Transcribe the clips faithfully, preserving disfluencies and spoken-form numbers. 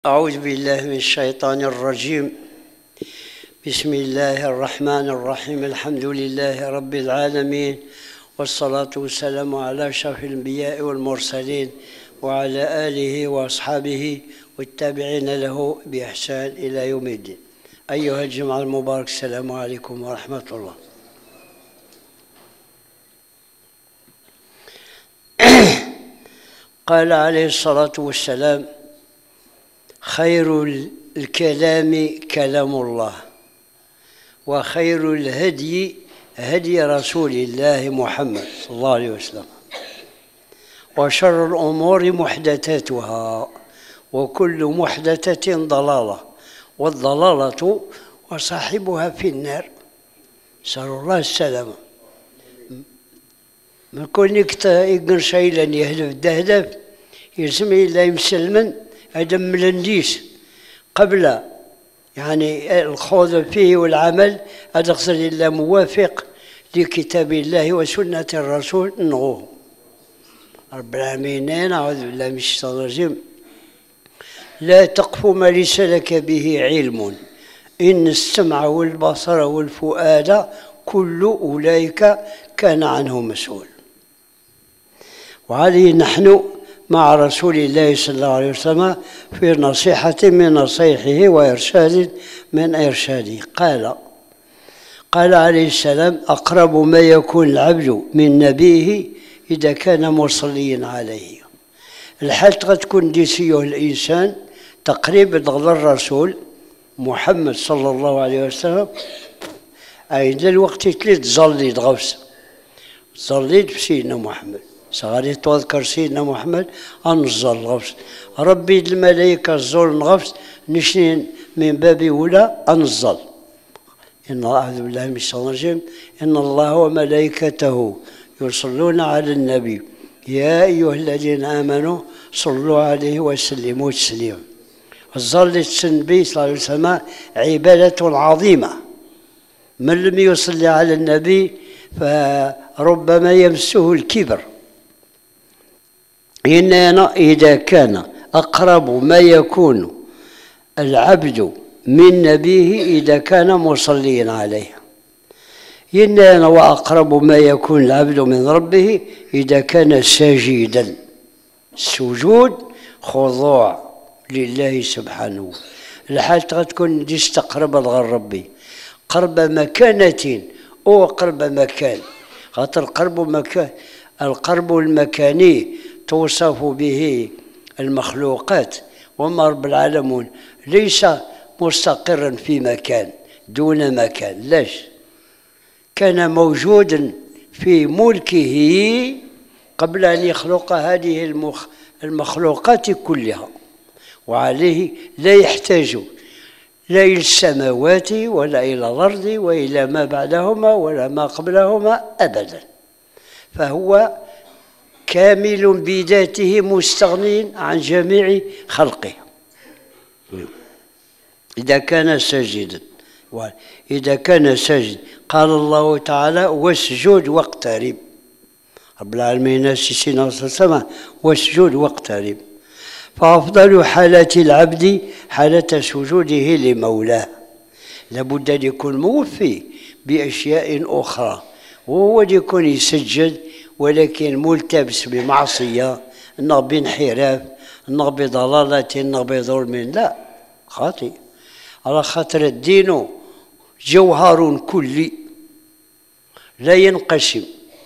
أعوذ بالله من الشيطان الرجيم. بسم الله الرحمن الرحيم. الحمد لله رب العالمين، والصلاة والسلام على أشرف الأنبياء والمرسلين وعلى آله وأصحابه والتابعين له بإحسان إلى يوم الدين. أيها الجماعة المبارك، السلام عليكم ورحمة الله. قال عليه الصلاة والسلام: خير الكلام كلام الله، وخير الهدي هدي رسول الله محمد صلى الله عليه وسلم، وشر الأمور محدثاتها، وكل محدثة ضلالة، والضلالة وصاحبها في النار. نسأل الله السلامة. من كونك يقن شيئا يهدف دهدف يسمي الله مسلما هذا ملنديس قبل يعني الخوض فيه والعمل، هذا قصد الله موافق لكتاب الله وسنة الرسول نغوه. رب العالمين أعوذ بالله من الشيطان الرجيم: لا تقف ما ليس لك به علم إن السمع والبصر والفؤاد كل أولئك كان عنه مسؤول. وهذه نحن مع رسول الله صلى الله عليه وسلم في نصيحة من نصيحه وإرشاد من إرشاده. قال قال عليه السلام: أقرب ما يكون العبد من نبيه إذا كان مصليا عليه. الحال تكون ديسيه الإنسان تقريب ضغط الرسول محمد صلى الله عليه وسلم. أي الوقت تلي تزلي تغفس صليت بسيدنا محمد صغاري تذكر سيدنا محمد أنزل غفس ربي الملائكة الزول نغفس نشنين من باب ولا أنزل. إن أعوذ بالله من الشيطان الرجيم: إن الله وملائكته يصلون على النبي يا أيها الذين آمنوا صلوا عليه وسلموا تسليما. الزل النبي صلى الله عليه وسلم عبادة عظيمة، من لم يصلي على النبي فربما يمسه الكبر. إننا إذا كان أقرب ما يكون العبد من نبيه إذا كان مصليا عليه. إننا وأقرب ما يكون العبد من ربه إذا كان ساجدا. السجود خضوع لله سبحانه. الحال تكون تقرب لغير ربي قرب مكانة أو قرب مكان، خاطر قرب مكان القرب المكاني توصف به المخلوقات، وما رب العالمين ليس مستقرا في مكان دون مكان. لاش كان موجودا في ملكه قبل أن يخلق هذه المخ المخلوقات كلها، وعليه لا يحتاج لا إلى السماوات ولا إلى الأرض وإلى ما بعدهما ولا ما قبلهما أبدا، فهو كامل بذاته مستغني عن جميع خلقه إذا كان ساجدا. إذا كان ساجدا قال الله تعالى: واسجد واقترب. رب العالمين سيدنا صلى الله عليه وسلم: واسجد واقترب. فأفضل حالات العبد حالة سجوده لمولاه. لابد أن يكون موفي بأشياء أخرى، وهو يكون يسجد ولكن ملتبس بمعصية، إنه بانحراف، إنه بضلالة، إنه بظلم. لا، خاطئ. على خاطر الدين جوهر كلي لا ينقسم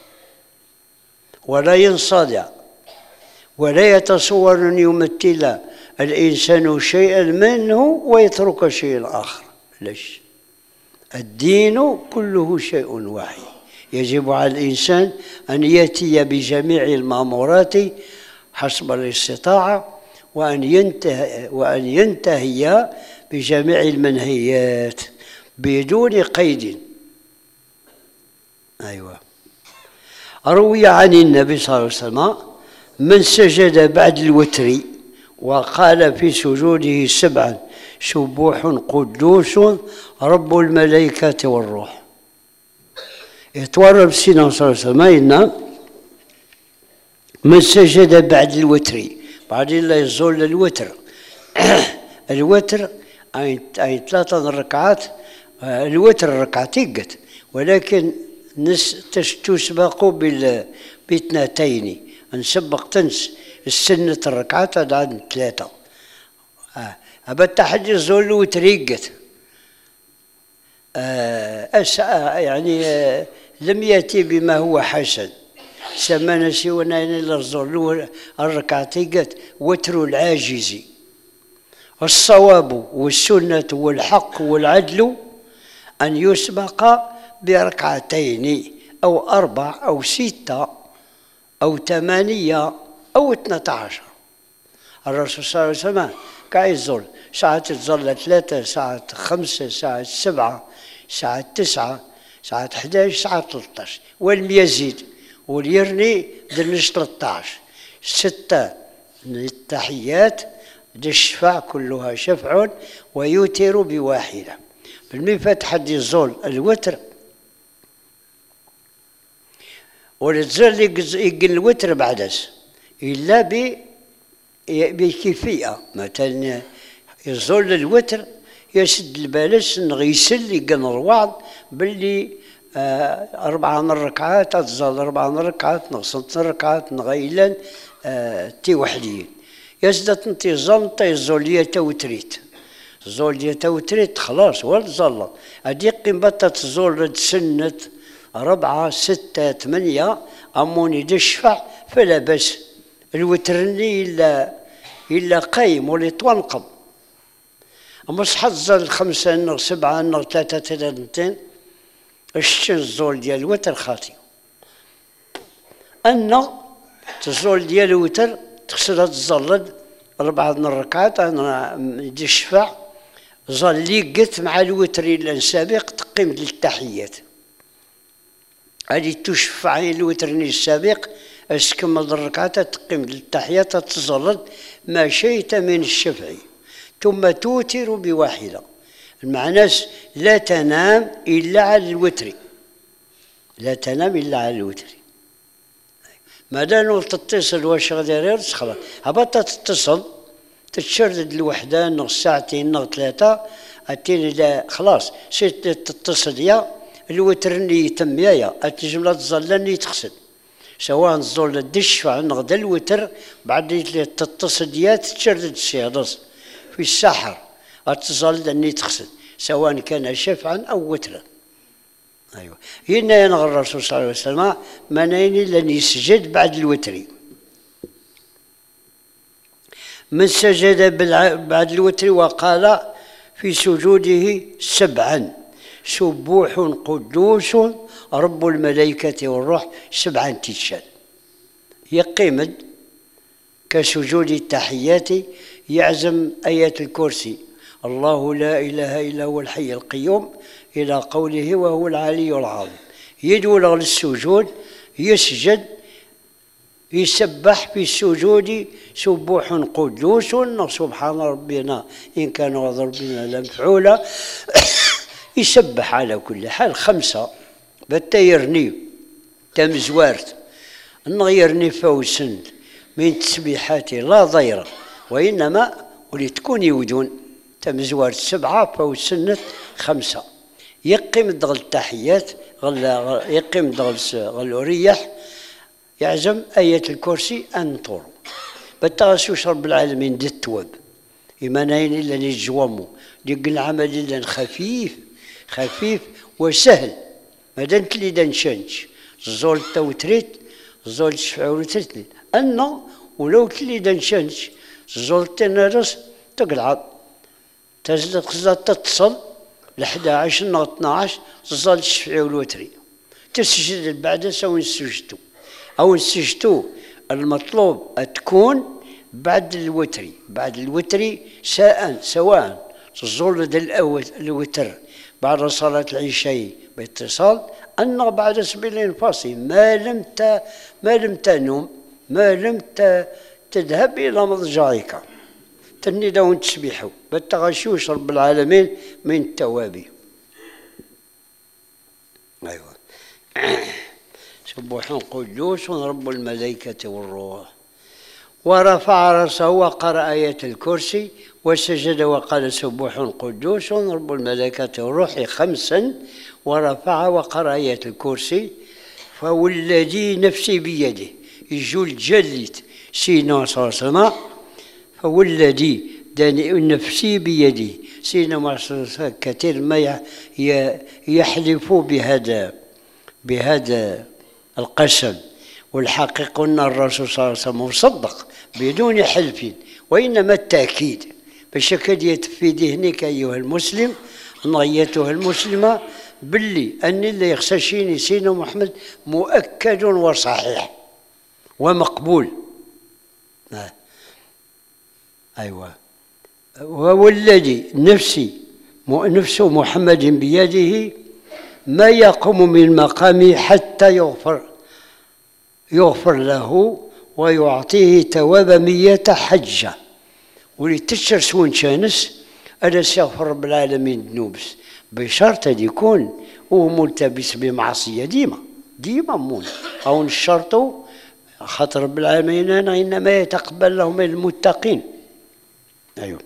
ولا ينصدع، ولا يتصور أن يمثل الإنسان شيئا منه ويترك شيئا آخر. ليش؟ الدين كله شيء واحد. يجب على الإنسان أن يأتي بجميع المأمورات حسب الاستطاعة، وأن ينتهي وأن ينتهي بجميع المنهيات بدون قيد. أيوة. روي عن النبي صلى الله عليه وسلم: من سجد بعد الوتر وقال في سجوده سبعا سبوح قدوس رب الملائكة والروح. يتورب سيدنا صلى الله عليه وسلم إن من سجد بعد الوتر، بعد الله يزول الوتر الوتر أي ثلاثة ركعات، الوتر ركعتين قد، ولكن نس تسبق باثنتين، نسبق تنس السنة الركعات عند ثلاثة. آه. أبا التحدي الزول الوتر يقت آه. يعني آه لم يأتي بما هو حسن، سمانا سيونا إلى الزول الركعتين قد وتر العاجز. الصواب والسنة والحق والعدل أن يسبق بركعتين أو أربع أو ستة أو ثمانية أو اثنة عشر. الرسول صلى الله عليه وسلم كاع يزول ساعات تظل ثلاثة، ساعات خمسة، ساعات سبعة، ساعات تسعة، ساعات أحد عشر، ساعات ثلاثة عشر، ولم يزيد وليرني درنش ثلاثة عشر. ستة التحيات الشفع كلها شفع ويوتر بواحدة. بالمفات حد يزول الوتر ولتزول يقل الوتر بعدس إلا بكيفية. مثلا يزول الوتر يسد البالس غيسل يقن الوعظ باللي آه أربعة من الركعات تزال أربعة من الركعات نغصت الركعات نغيلا آه تي وحدين يزدت انتي زلطة يزولية توتريت زولية توتريت خلاص ولد زلط هدي قيمتها تزول سنة ربعة ستة ثمانية أموني دشفع فلا بس الوترني إلا إلا قايم ولي تونقض. أما صحت زال خمسة نغ سبعة نغ ثلاثة ثلاثتين الشن الزول ديال الوتر خاطي. أن تزول ديال الوتر تخسرها تزلد أربعة من الركعات أنا دشفع ظل لي قت مع الوتر إلا السابق تقيم للتحيات. هذه تشفع الوترني السابق أسكمل الركعات تقيم للتحيات تزلد ما شئت من الشفعي ثم توتر بواحدة. المعنى لا تنام إلا على الوتر، لا تنام إلا على الوتر. مادام تتصل واش غادي غير خلاص هبطت تتصل تتشردد الوحدة نغ ساعتين نغ ثلاثة أتين إذا خلاص سيت تتصل يا الوترني يتم يا الجملة تظلني تغسل سواء تظل الدشفع نغدا الوتر بعد تتصل يا تتشردد السيادس في السحر أتصل أني تغسل سواء كان شفعا أو وترا. أيوة هنا ينغى الرسول صلى الله عليه وسلم منين لن يسجد بعد الوتر. من سجد بعد الوتر وقال في سجوده سبعا سبوح قدوس رب الملائكة والروح سبعا تتشال يقيمد كسجود التحيات يعزم آية الكرسي الله لا إله إلا هو الحي القيوم إلى قوله وهو العلي العظيم. يدول للسجود يسجد يسبح في السجود سبوح قدوس سبحان ربنا إن كان وعد ربنا لمفعولا يسبح على كل حال خمسة بتا يرني تمزوارت نغيرني فوسن من تسبيحات لا ضير وإنما ولتكون يودون تمزوارت سبعة فوسنة خمسة يقيم دغل التحيات غل يقيم دغل غل الريح يعزم آية الكرسي أن طور بتغسو رب العالمين دي التواب إيمانين إلا نجوامو ديك العمل إلا خفيف خفيف وسهل مادام تلي دنشنش زول توتريت زول شفعو ترتلي أنه ولو تلي دنشنش زول تنرس تقلع تزل تتصل لحد عشر نغ اثناعش زال الشفعي والوتري تسجد بعد سو نسجدو أو نسجدو المطلوب تكون بعد الوتري بعد الوتري ساء سواء الزول الوتر بعد صلاة العشاء باتصال أن بعد سبيل الفاصل ما لم ت ما لم تنم ما لم تذهب إلى مضجعك تني داون تسبيحو بالتغشوش رب العالمين من التوابي. أيوة سبوح قدوس رب الملائكة والروح ورفع رأسه وقرأ آية الكرسي وسجد وقال سبوح قدوس رب الملائكة والروح خمسا، ورفع وقرأ آية الكرسي. فوالذي نفسي بيده يجول جلت سيدنا صلى الله عليه وسلم، فوالذي نفسي بيده سيدنا صلى الله عليه وسلم كثير ما يحلف بهذا بهذا القسم، والحقيقة أن الرسول صلى الله عليه وسلم مصدق بدون حلف، وإنما التأكيد باش كاد في ذهنك أيها المسلم أن أيتها المسلمة باللي أن اللي يخشيني سيدنا محمد مؤكد وصحيح ومقبول. آه. أيوة. والذي نفسي نفس محمد بيده ما يقوم من مقامه حتى يغفر يغفر له ويعطيه ثواب مية حجة. ولتشر سون شانس ألا سيغفر رب العالمين ذنوبس بشرط أن يكون هو ملتبس بمعصية ديما ديما مون أو الشرط خاطر رب العالمين إنما يتقبل له من المتقين. أيوه.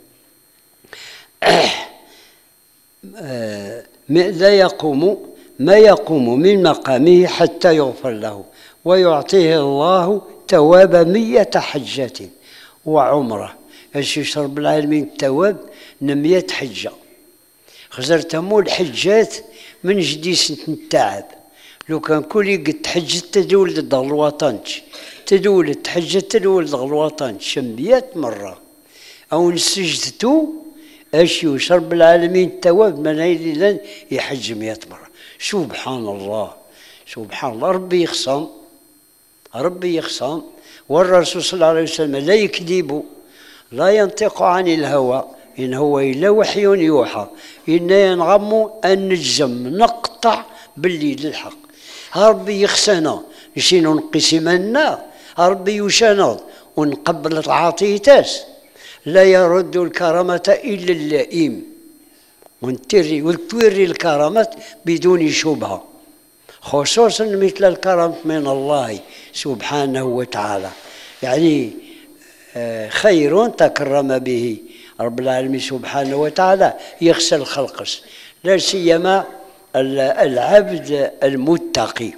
لا يقوم ما يقوم من مقامه حتى يغفر له ويعطيه الله ثواب مية حجة وعمرة. اش يشرب العالمين الثواب مية حجة. خزرت مو الحجات من جديس التعب. لو كان كل قد حجت تدول لدغ الوطن تدول تحجت تدول لدغ الوطن مية مرة أو نسجدتو اش يشرب العالمين الثواب من هيلي يحج مية مرة. سبحان الله سبحان الله. ربي يخصم ربي يخصم. والرسول صلى الله عليه وسلم لا يكذب لا ينطق عن الهوى إن هو إلا وحي يوحى. إن ينغم أن نجزم نقطع بالليل الحق. ربي يخسنا نسينا نقسمنا ربي يشنض ونقبل العطيتاس. لا يرد الكرامة إلا اللئيم ونتري وتوري الكرامات بدون شبهة، خصوصا مثل الكرم من الله سبحانه وتعالى. يعني خير تكرم به رب العالمين سبحانه وتعالى يخشى الخلق لا سيما العبد المتقي.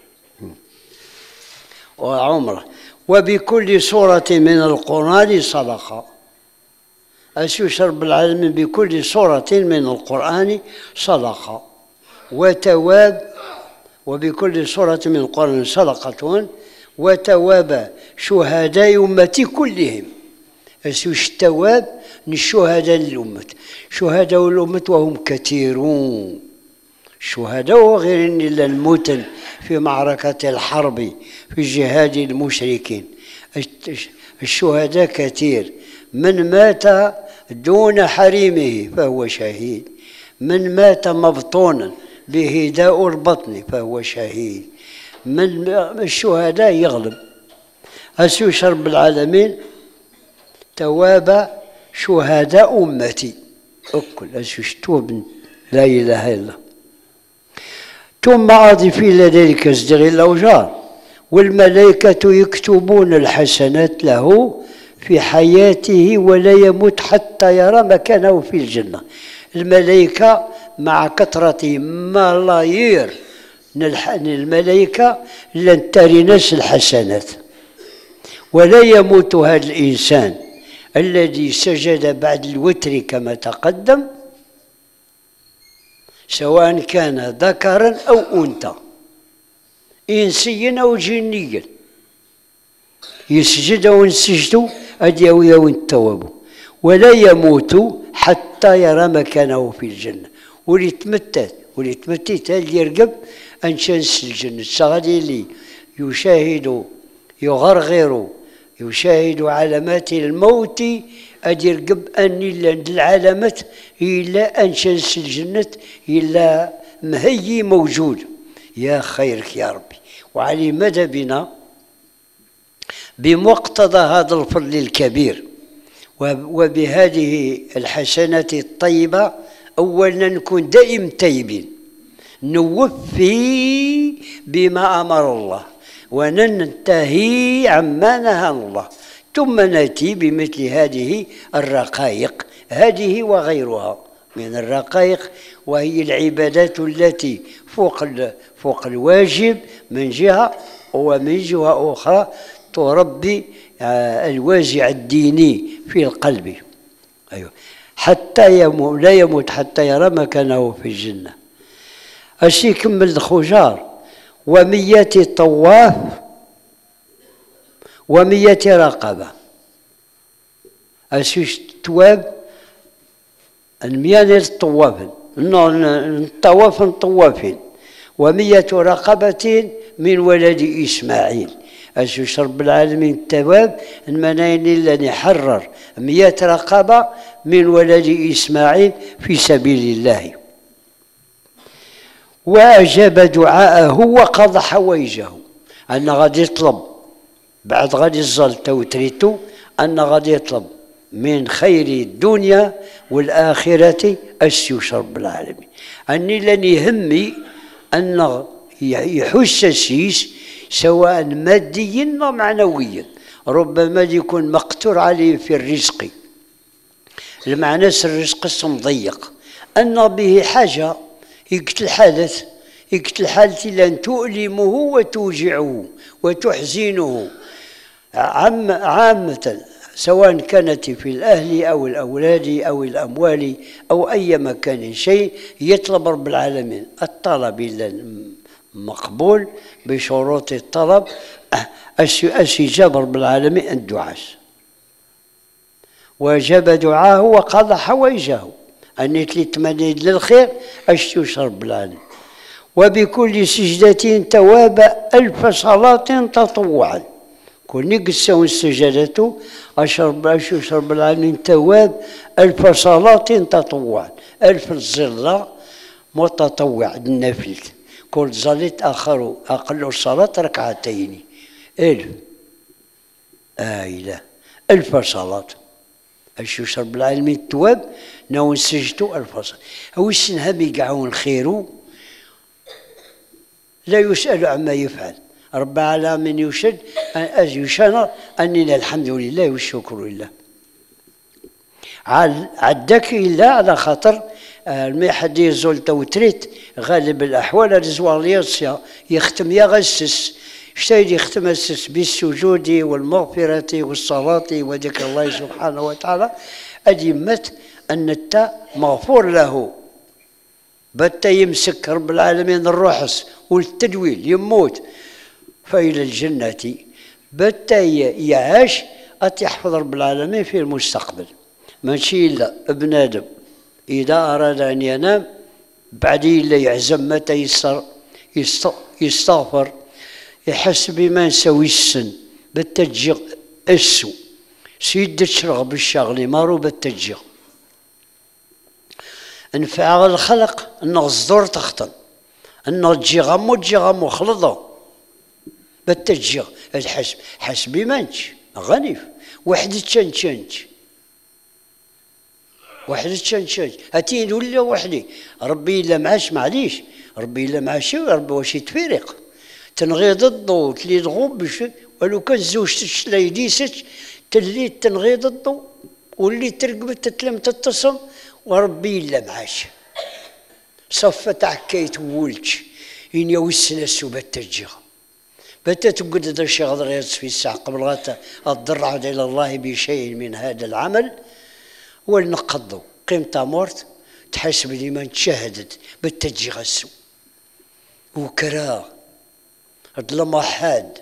وعمره. وبكل سورة من القرآن صدقة. أسيس رب العالمين بكل سورة من القرآن صدقة وتواب. وبكل سورة من القرآن صدقة وتواب شهداء أمتي كلهم. أسيس التواب للشهداء الأمة شهداء الأمة وهم كثيرون. شهداء غير إلا الموتى في معركة الحرب في جهاد المشركين. الشهداء كثير. من مات دون حريمه فهو شهيد، من مات مبطونا بهداء البطن فهو شهيد. من الشهداء يغلب. أسيس رب العالمين تواب شهداء أمتي أكل أسيس توب لا إله إلا الله. ثم أضف إلى ذلك ازدغ الأوجار والملائكة يكتبون الحسنات له في حياته ولا يموت حتى يرى مكانه في الجنة. الملائكة مع كثرة ملايير الملائكة لن تري ناس الحسنات. ولا يموت هذا الإنسان الذي سجد بعد الوتر كما تقدم سواء كان ذكرا أو أنثى إنسيا أو جنيا يسجد ونسجد أديويا ونتوابوا. ولا يموت حتى يرى مكانه في الجنة. وليتمتت وليتمتت اللي يرقب أنشانس الجنة. الصغادي اللي يشاهد يغرغر يشاهد علامات الموت أدي يرقب أن العلامات إلا أنشانس الجنة إلا مهي موجود. يا خيرك يا ربي. وعلي ماذا بنا بمقتضى هذا الفضل الكبير وبهذه الحسنات الطيبة أولا نكون دائم تايبين نوفي بما أمر الله وننتهي عما نهى الله. ثم نأتي بمثل هذه الرقائق، هذه وغيرها من الرقائق، وهي العبادات التي فوق فوق الواجب من جهة، ومن جهة أخرى تربي الوازع الديني في القلب. أيوة. حتى يموت لا يموت حتى يرى مكانه في الجنة. اش يكمل الخجار ومية طواف ومية رقبة. اش تواب المية الطواف الطواف طوافين ومية رقبة من ولد إسماعيل. أشوش رب العالمين التواب المناين اللي حرر مية رقبة من ولد إسماعيل في سبيل الله، وأجاب دعاءه وقضى حوائجه. أن غادي يطلب بعد غادي يظل توتريتو أن غادي يطلب من خير الدنيا والآخرة أسيوش رب العالمين. أني لن يهمي أن يحس السيس سواء ماديا أو معنويا، ربما يكون مقتور عليه في الرزق، المعنى الرزق مضيق، أن به حاجة يقتل حدث يقتل حالتي لأن تؤلمه وتوجعه وتحزنه عام عامة، سواء كانت في الأهل أو الأولاد أو الأموال أو أي مكان، شيء يطلب رب العالمين الطلب مقبول بشروط الطلب، أجاب رب العالمين الدعاء وأجاب دعاه وقضى حوائجه. أن تمنيت للخير أشتوش رب العالمين. وبكل سجدة تواب ألف صلاة تطوعا. كل نقسم السجدة أشرب أشوش رب العالمين تواب ألف صلاة تطوعا. ألف الظلة متطوع النفل، كل زلت آخر أقل الصلاة ركعتين. ألف آيلة ألف صلاة أشوش رب العالمين تواب نو سجدوا ألف صلاة. هو السنهم يقعون خيرو لا يسأل عما يفعل. رب العالمين يشهد يشهد أننا الحمد لله والشكر لله. عدك إلا على خاطر المي حد يزول توتريت غالب الأحوال رزوالياسيا يختم يغسس شتايد يختم السس بالسجود والمغفرة والصلاة وذكر الله سبحانه وتعالى. أدمت أن التاء مغفور له، بتا يمسك رب العالمين الروحس والتدويل يموت فإلى الجنة، بتا يعاش أتيحفظ رب العالمين في المستقبل. ماشي إلا ابن آدم إذا أراد أن ينام بعد إلا يعزم متى يستغفر يحس بما نسوي السن بالتجيغ السو سيد تشرغ بالشغل مارو بالتجيغ انفع الخلق أنه الصدور تخطن أنه تجي غمو تجي غمو خلطو بالتجيغ الحسب حسبي منش غنيف واحد تشنشنش واحد تشنشنش أتين ولا وحدي ربي إلا معاش معليش ربي إلا معاش ربي واش يتفرق تنغيض الضوء تلي تغوب بش ولو كان زوجتك لا يديسك تلي تنغيض الضوء واللي ترقبت تتلم تتصل وربي إلا معاش صفت عكيت ولتش إن يوسنا السوبة تجيغ بتا تقعد هذا الشيء غير في الساعة قبل غاتا الضرع إلى الله بشيء من هذا العمل ولنقضوا قيمة مورت تحسب لي من تشاهدت بالتجيغ السو وكراه الظلمة حاد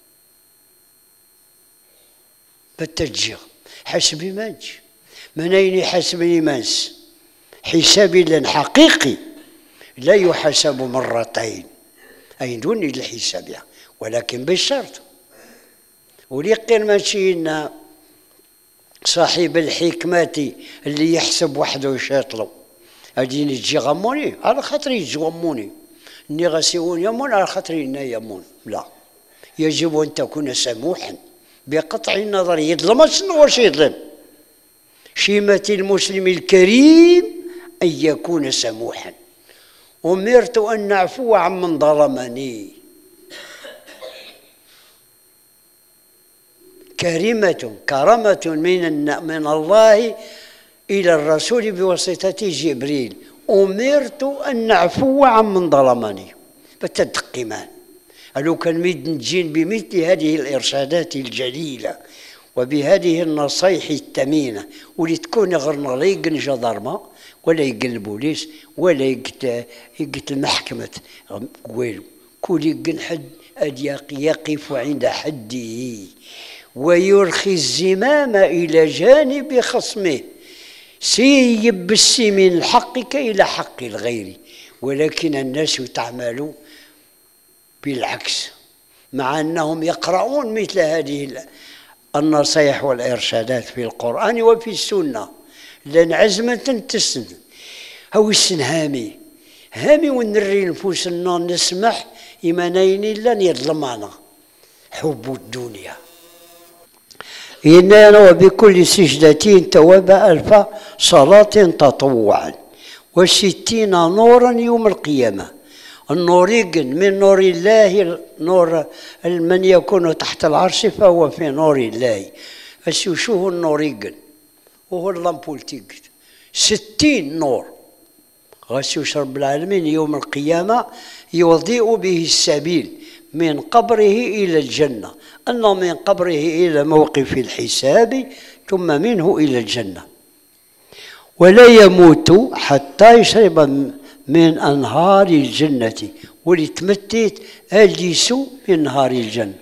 بالتجيغ حسبي مانش من أين يحسبني مانس حسابي لن حقيقي لا يحسب مرتين أي دون الحساب يعني. ولكن بالشرط وليقين ماشي إن صاحب الحكمة اللي يحسب وحده ويشاطلو أديني تجي غموني على خاطري يجي غموني إني غاسيون يمون على خاطري إنا يمون، لا يجب أن تكون سموحا بقطع النظر. يظلم شنو واش يظلم؟ شيمة المسلم الكريم أن يكون سموحا. أمرت أن نعفو عمن ظلمني. كريمة كرامة من من الله إلى الرسول بواسطة جبريل، أمرت أن نعفو عمن ظلمني. فتدقمان لو كان ميد نجين بمثل هذه الإرشادات الجليلة وبهذه النصائح الثمينة، واللي تكون غرنا لا يقن جدارمة ولا يقن البوليس ولا يقت يقت المحكمة والو، كل يقن حد يقف عند حده ويرخي الزمام إلى جانب خصمه، سيب من حقك إلى حق الغير. ولكن الناس تعمل بالعكس، مع أنهم يقرؤون مثل هذه النصائح والإرشادات في القرآن وفي السنة، لأن عزمة تسن هو السن هامي هامي ونري نفوسنا نسمح إيمانين لن يظلمنا حب الدنيا. إننا وبكل سجدة تواب ألف صلاة تطوعا وستين نورا يوم القيامة. النور يقن من نور الله، نور من يكون تحت العرش فهو في نور الله. شوفوا النور يقن وهو اللامبول تيقن ستين نور. غسوش رب العالمين يوم القيامة يضيء به السبيل من قبره إلى الجنة، أن من قبره إلى موقف الحساب ثم منه إلى الجنة. ولا يموت حتى يشرب من أنهار الجنة، ولتمتت أجلس من نهار الجنة،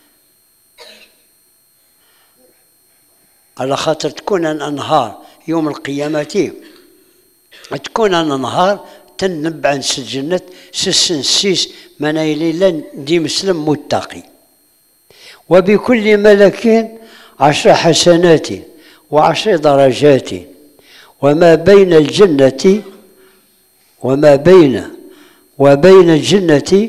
على خاطر تكون الأنهار يوم القيامة تكون الأنهار تنبع عن الجنة سسنسيس منايل دي مسلم متقي. وبكل ملك عشر حسنات وعشر درجات، وما بين الجنة وما بين وبين الجنة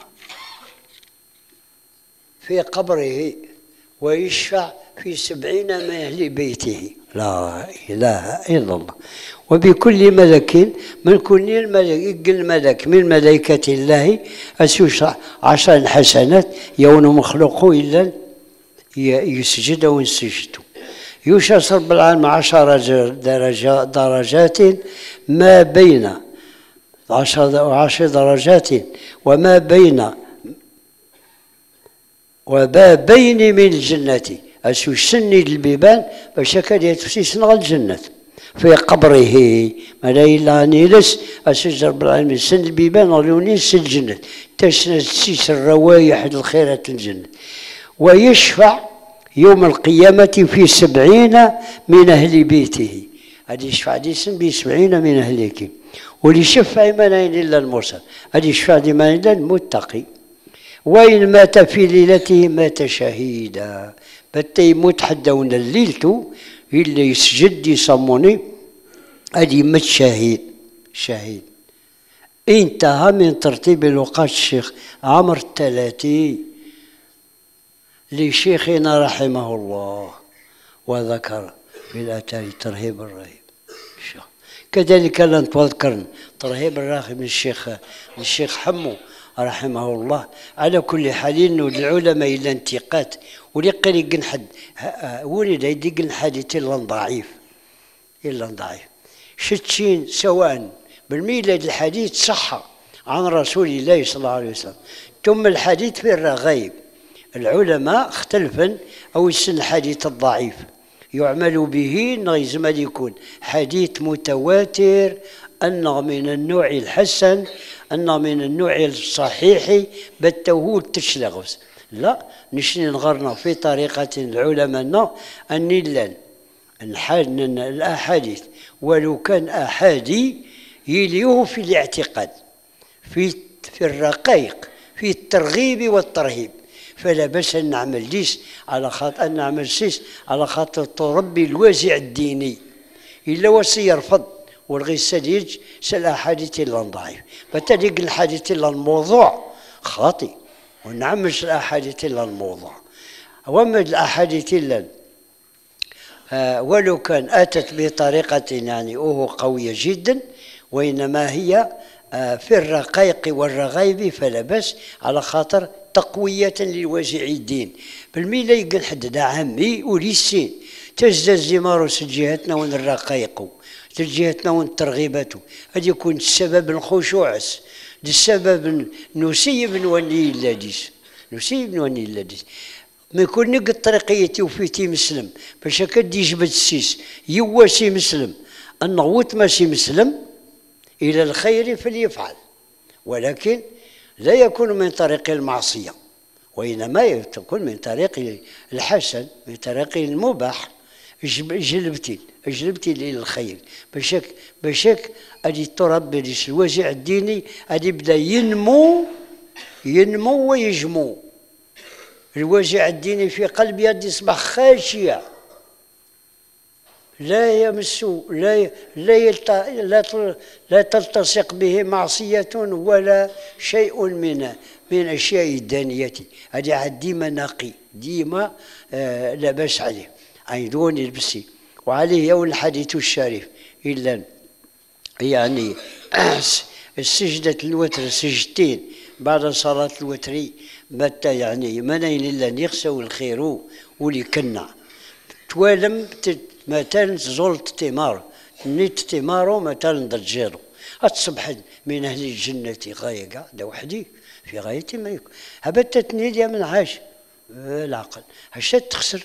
في قبره، ويشفع في سبعين من أهل بيته. لا إله إلا الله. وبكل ملك من كل الملك الملك من ملائكة الله أسوش عشر حسنات يون مخلوق إلا يسجد وينسجد. يشرب رب العالمين عشر درجات درجات ما بين عشر وعشر درجات وما بين وبابين من الجنة. أسو سني البيبان باش هكا يتفسيسنا الجنة في قبره ما إلا نيلس أسجد رب العالمين سن البيبان غلوني سن الجنة تسنسيس الروايح الخيرات الجنة. ويشفع يوم القيامة في سبعين من أهل بيته. هذه يشفع دي سن بسبعين من أهلك. وليشفع ما إلا المرسل، هذه يشفع ديما إلا المتقي. وإن مات في ليلته مات شهيدا. بتي يموت حدا ونا الليلتو اللي يسجد يصموني هذه يمت شهيد. شهيد انتهى من ترتيب الوقات الشيخ عمر الثلاثي لشيخنا رحمه الله، وذكر في الآثار ترهيب الرهيب. كذلك لن تذكرن ترهيب الراغب من الشيخ من الشيخ حمو رحمه الله. على كل حال العلماء إلا انتقاد ولي قال يقن حد ولد يقن حديث إلا ضعيف إلا ضعيف شتشين سواء بالميلاد الحديث صح عن رسول الله صلى الله عليه وسلم، ثم الحديث في الرغيب. العلماء اختلفا أو السن الحديث الضعيف يعمل به لازم يكون حديث متواتر، أنه من النوع الحسن، أنه من النوع الصحيح بالتوهود تشلغوس. لا نشني نغرنا في طريقة العلماء أن لن الأحاديث ولو كان أحادي يليه في الاعتقاد في في الرقائق في الترغيب والترهيب، فلا بأس أن نعمل ليس على خاطر أن نعمل سيس على خاطر تربي الوازع الديني. إلا وسي يرفض والغيساديج سالأحاديث إلا ضعيف، بالتالي الحديث إلا الموضوع خاطئ ونعمش الأحاديث إلا الموضوع. وما الأحاديث إلا آه ولو كان أتت بطريقة يعني أوه قوية جدا، وإنما هي آه، في الرقائق والرغائب فلا بأس، على خاطر تقوية للوازع الدين. بالميلا يقول حدد عمي وليسين تزداد زمار سجيهتنا وين الرقائق سجيهتنا وين الترغيبات، هذا يكون السبب الخشوع، السبب نسيب نولي اللاديس، نسيب نولي اللاديس. ما يكون نق الطريقية وفيتي مسلم باش هكا يجبد السيس يواسي مسلم النغوت ماشي مسلم إلى الخير فليفعل، ولكن لا يكون من طريق المعصية، وإنما يكون من طريق الحسن، من طريق المباح. جلبتي جلبتي للخير باش باش غادي تربي الوازع الديني، غادي يبدا ينمو ينمو ويجمو. الوازع الديني في قلبي غادي يصبح خاشع، لا يمس لا لا لا لا تلتصق به معصية ولا شيء من من اشياء الدانية. هذه عاد ديما نقي، ديما آه لا باس عليه، عيدون يلبسي. وعليه يوم الحديث الشريف الا يعني السجدة الوتر سجدتين بعد صلاة الوتر متى يعني منين الا يخسو الخير ولي كنا توالم مثلا زولت تمار نيت تمارو مثلا ضجيرو اتصبح من اهل الجنة غاية قاعدة وحدي في غاية ما يكون هبتتني ديا من عاش العقل هاش تخسر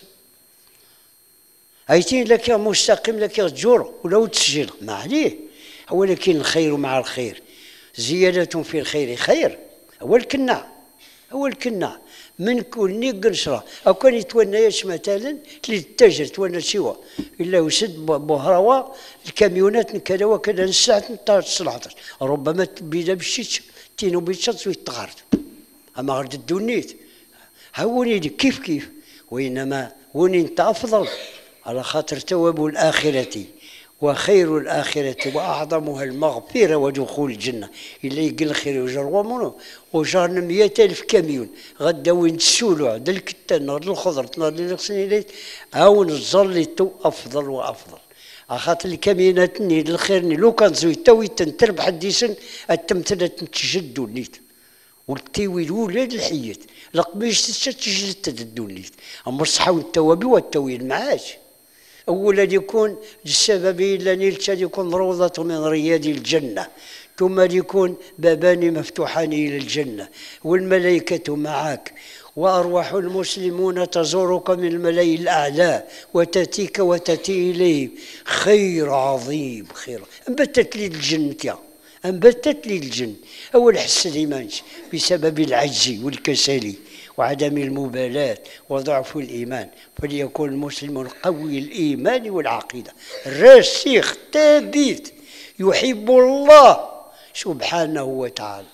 هايتين لك مستقيم لك جور ولو تسجل ما عليه. ولكن الخير مع الخير زيادة في الخير خير، هو الكنع هو الكنع من كل نيق نشرة أو كان يتوناش مثلا للتاجر تونا سوا إلا وسد بهروا الكاميونات كذا وكذا الساعة نتاع السلعة ربما بيدا بشيتش تينو بيتشط ويتغارد أما غرد الدونيت هوني كيف كيف، وإنما وني انت أفضل على خاطر تواب الآخرة وخير الآخرة وأعظمها المغفرة ودخول الجنة. إلا يقل خير وجر ومنو وجرنا مئة ألف كاميون غدا وين تسولو عند الكتان نهار الخضر نهار اللي نغسل ليت أو نظلتو أفضل وأفضل. أخاطر الكاميونات نيد الخير لو كان زويتا ويتن تربح الديسن التمثلة تجدو نيت والتيويل ولاد الحيات لقبيش تجد تدو نيت أما الصحة والتوابي والتويل معاش. أولا يكون السبب إلا نيلت يكون روضة من رياض الجنة، ثم يكون بابان مفتوحان إلى الجنة والملائكة معك وأرواح المسلمون تزورك من الملأ الأعلى وتأتيك وتأتي إليه. خير عظيم خير أنبتت لي الجنة يا أنبتت لي الجنة. أول حس الإيمانش بسبب العجز والكسل وعدم المبالاة وضعف الإيمان، فليكون المسلم قوي الإيمان والعقيدة راسخ ثابت يحب الله سبحانه وتعالى.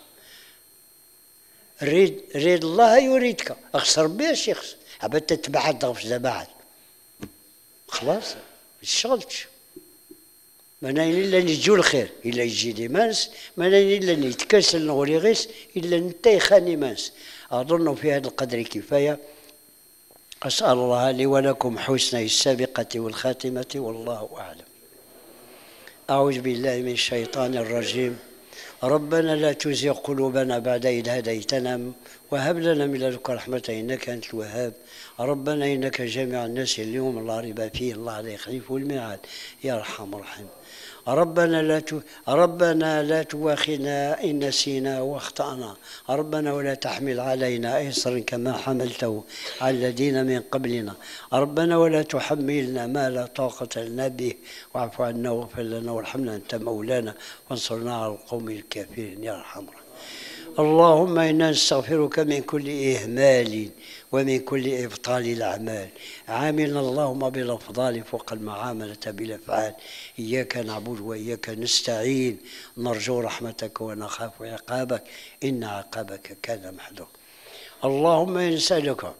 ريد ريد الله يريدك أخسر به شخص أبدا تتبعد غفزة بعد خلاص اشتغلتش منين إلا نجو الخير إلا يجي لي مانس منين إلا نتكاسل نغولي غيس إلا نتاي خاني مانس. أظن في هذا القدر كفاية. أسأل الله لي ولكم حسن السابقة والخاتمة والله أعلم. أعوذ بالله من الشيطان الرجيم. ربنا لا تزغ قلوبنا بعد إذ هديتنا وهب لنا من لدنك رحمة إنك أنت الوهاب. ربنا إنك جامع الناس اليوم لا ريب فيه الله لا يخلف الميعاد يا أرحم الراحمين. ربنا لا ت... ربنا لا تواخذنا إن نسينا واخطأنا. ربنا ولا تحمل علينا إصرا كما حملته على الذين من قبلنا. ربنا ولا تحملنا ما لا طاقة لنا به واعف عنا واغفر لنا وارحمنا أنت مولانا وانصرنا على القوم الكافرين يا أرحم الراحمين. اللهم إنا نستغفرك من كل إهمال ومن كل إبطال الأعمال. عاملنا اللهم بالأفضال فوق المعاملة بالأفعال. إياك نعبد وإياك نستعين نرجو رحمتك ونخاف عقابك إن عقابك كان محذورا. اللهم نسألك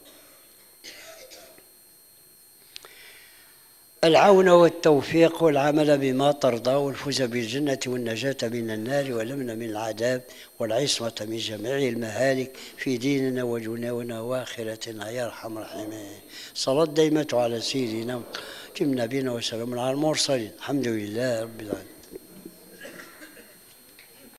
العون والتوفيق والعمل بما ترضى والفوز بالجنة والنجاة من النار والأمن من العذاب والعصمة من جميع المهالك في ديننا ودنيانا وآخرتنا يا أرحم الراحمين. صلاة دائمة على سيدنا نبينا وسلام على المرسلين. الحمد لله رب العالمين.